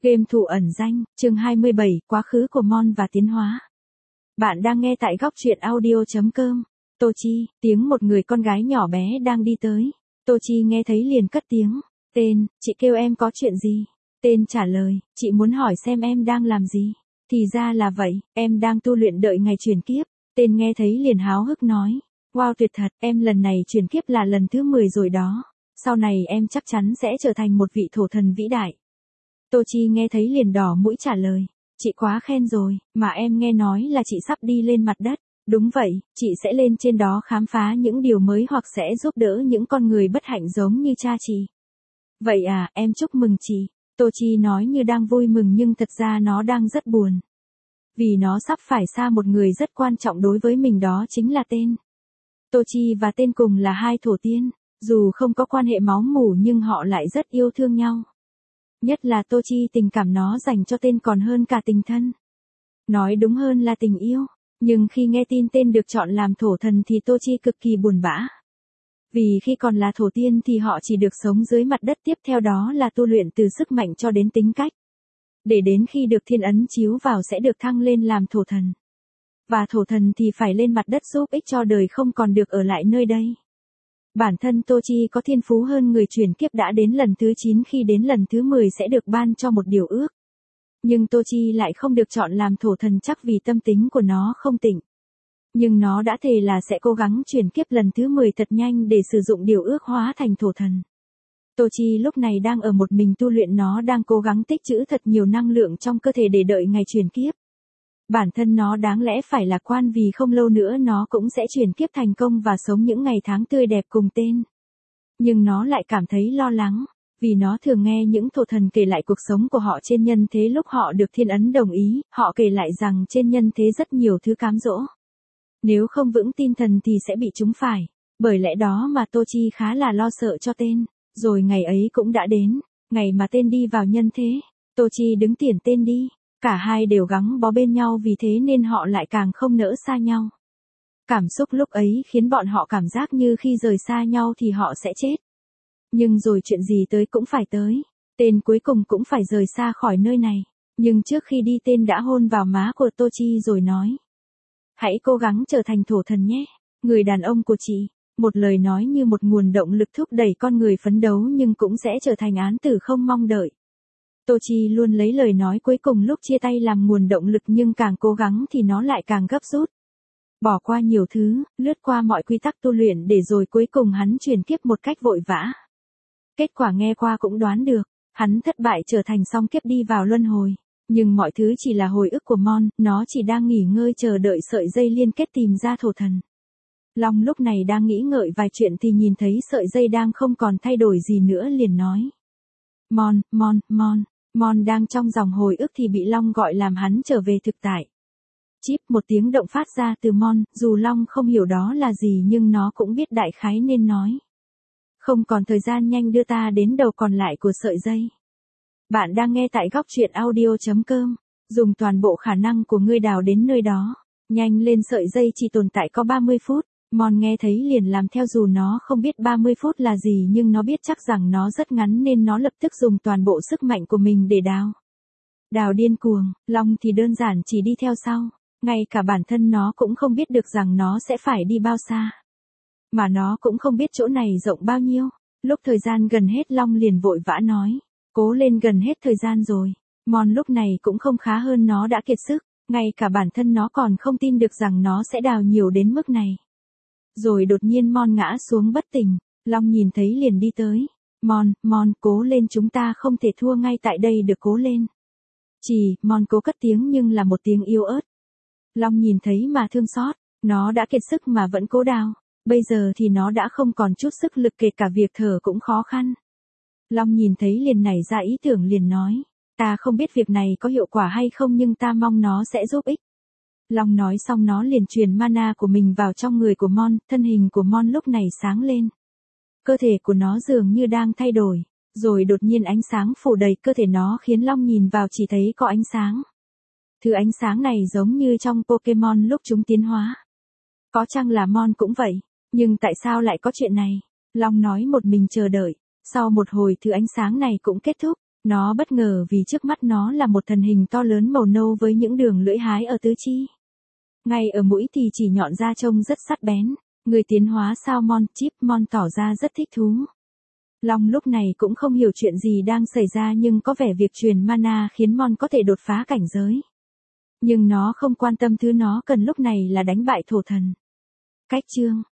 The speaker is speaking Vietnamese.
Game thủ ẩn danh, chương 27, quá khứ của Mon và tiến hóa. Bạn đang nghe tại góc truyện audio.com. Tô Chi, tiếng một người con gái nhỏ bé đang đi tới. Tô Chi nghe thấy liền cất tiếng. Tên, chị kêu em có chuyện gì? Tên trả lời, chị muốn hỏi xem em đang làm gì. Thì ra là vậy, em đang tu luyện đợi ngày chuyển kiếp. Tên nghe thấy liền háo hức nói. Wow tuyệt thật, em lần này chuyển kiếp là lần thứ 10 rồi đó. Sau này em chắc chắn sẽ trở thành một vị thổ thần vĩ đại. Tô Chi nghe thấy liền đỏ mũi trả lời. Chị quá khen rồi, mà em nghe nói là chị sắp đi lên mặt đất. Đúng vậy, chị sẽ lên trên đó khám phá những điều mới hoặc sẽ giúp đỡ những con người bất hạnh giống như cha chị. Vậy à, em chúc mừng chị. Tô Chi nói như đang vui mừng nhưng thật ra nó đang rất buồn. Vì nó sắp phải xa một người rất quan trọng đối với mình, đó chính là Tên. Tô Chi và Tên cùng là hai thổ tiên, dù không có quan hệ máu mủ nhưng họ lại rất yêu thương nhau. Nhất là Tô Chi tình cảm nó dành cho Tên còn hơn cả tình thân. Nói đúng hơn là tình yêu. Nhưng khi nghe tin Tên được chọn làm thổ thần thì Tô Chi cực kỳ buồn bã. Vì khi còn là thổ tiên thì họ chỉ được sống dưới mặt đất, tiếp theo đó là tu luyện từ sức mạnh cho đến tính cách. Để đến khi được thiên ấn chiếu vào sẽ được thăng lên làm thổ thần. Và thổ thần thì phải lên mặt đất giúp ích cho đời, không còn được ở lại nơi đây. Bản thân Tô Chi có thiên phú hơn người chuyển kiếp đã đến lần thứ 9, khi đến lần thứ 10 sẽ được ban cho một điều ước. Nhưng Tô Chi lại không được chọn làm thổ thần, chắc vì tâm tính của nó không tịnh. Nhưng nó đã thề là sẽ cố gắng chuyển kiếp lần thứ 10 thật nhanh để sử dụng điều ước hóa thành thổ thần. Tô Chi lúc này đang ở một mình tu luyện, nó đang cố gắng tích trữ thật nhiều năng lượng trong cơ thể để đợi ngày chuyển kiếp. Bản thân nó đáng lẽ phải lạc quan vì không lâu nữa nó cũng sẽ chuyển kiếp thành công và sống những ngày tháng tươi đẹp cùng Tên. Nhưng nó lại cảm thấy lo lắng, vì nó thường nghe những thổ thần kể lại cuộc sống của họ trên nhân thế lúc họ được thiên ấn đồng ý. Họ kể lại rằng trên nhân thế rất nhiều thứ cám dỗ. Nếu không vững tin thần thì sẽ bị trúng phải. Bởi lẽ đó mà Tô Chi khá là lo sợ cho Tên. Rồi ngày ấy cũng đã đến, ngày mà Tên đi vào nhân thế. Tô Chi đứng tiền Tên đi. Cả hai đều gắn bó bên nhau, vì thế nên họ lại càng không nỡ xa nhau. Cảm xúc lúc ấy khiến bọn họ cảm giác như khi rời xa nhau thì họ sẽ chết. Nhưng rồi chuyện gì tới cũng phải tới. Tên cuối cùng cũng phải rời xa khỏi nơi này. Nhưng trước khi đi, Tên đã hôn vào má của Tô Chi rồi nói. Hãy cố gắng trở thành thổ thần nhé, người đàn ông của chị. Một lời nói như một nguồn động lực thúc đẩy con người phấn đấu, nhưng cũng sẽ trở thành án tử không mong đợi. Tô Chi luôn lấy lời nói cuối cùng lúc chia tay làm nguồn động lực, nhưng càng cố gắng thì nó lại càng gấp rút. Bỏ qua nhiều thứ, lướt qua mọi quy tắc tu luyện để rồi cuối cùng hắn chuyển kiếp một cách vội vã. Kết quả nghe qua cũng đoán được, hắn thất bại trở thành song kiếp đi vào luân hồi. Nhưng mọi thứ chỉ là hồi ức của Mon, nó chỉ đang nghỉ ngơi chờ đợi sợi dây liên kết tìm ra thổ thần. Long lúc này đang nghĩ ngợi vài chuyện thì nhìn thấy sợi dây đang không còn thay đổi gì nữa liền nói. Mon, Mon, Mon. Mon đang trong dòng hồi ức thì bị Long gọi làm hắn trở về thực tại. Chíp, một tiếng động phát ra từ Mon, dù Long không hiểu đó là gì nhưng nó cũng biết đại khái nên nói. Không còn thời gian, nhanh đưa ta đến đầu còn lại của sợi dây. Bạn đang nghe tại góc truyện audio.com. Dùng toàn bộ khả năng của ngươi đào đến nơi đó. Nhanh lên, sợi dây chỉ tồn tại có 30 phút. Mon nghe thấy liền làm theo, dù nó không biết 30 phút là gì nhưng nó biết chắc rằng nó rất ngắn nên nó lập tức dùng toàn bộ sức mạnh của mình để đào. Đào điên cuồng. Long thì đơn giản chỉ đi theo sau. Ngay cả bản thân nó cũng không biết được rằng nó sẽ phải đi bao xa. Mà nó cũng không biết chỗ này rộng bao nhiêu. Lúc thời gian gần hết, Long liền vội vã nói. Cố lên, gần hết thời gian rồi. Mon lúc này cũng không khá hơn, nó đã kiệt sức. Ngay cả bản thân nó còn không tin được rằng nó sẽ đào nhiều đến mức này. Rồi đột nhiên Mon ngã xuống bất tỉnh. Long nhìn thấy liền đi tới. Mon, Mon, cố lên, chúng ta không thể thua ngay tại đây được, cố lên. Mon cố cất tiếng nhưng là một tiếng yếu ớt. Long nhìn thấy mà thương xót. Nó đã kiệt sức mà vẫn cố đào. Bây giờ thì nó đã không còn chút sức lực, kể cả việc thở cũng khó khăn. Long nhìn thấy liền nảy ra ý tưởng liền nói. Ta không biết việc này có hiệu quả hay không nhưng ta mong nó sẽ giúp ích. Long nói xong nó liền truyền mana của mình vào trong người của Mon, thân hình của Mon lúc này sáng lên. Cơ thể của nó dường như đang thay đổi, rồi đột nhiên ánh sáng phủ đầy cơ thể nó khiến Long nhìn vào chỉ thấy có ánh sáng. Thứ ánh sáng này giống như trong Pokemon lúc chúng tiến hóa. Có chăng là Mon cũng vậy, nhưng tại sao lại có chuyện này? Long nói một mình chờ đợi. Sau một hồi thứ ánh sáng này cũng kết thúc, Nó bất ngờ vì trước mắt nó là một thần hình to lớn màu nâu với những đường lưỡi hái ở tứ chi. Ngay ở mũi thì chỉ nhọn ra trông rất sắc bén. Người tiến hóa sao Mon Chip Mon tỏ ra rất thích thú. Long lúc này cũng không hiểu chuyện gì đang xảy ra nhưng có vẻ việc truyền mana khiến Mon có thể đột phá cảnh giới. Nhưng nó không quan tâm, thứ nó cần lúc này là đánh bại thổ thần. Cách chương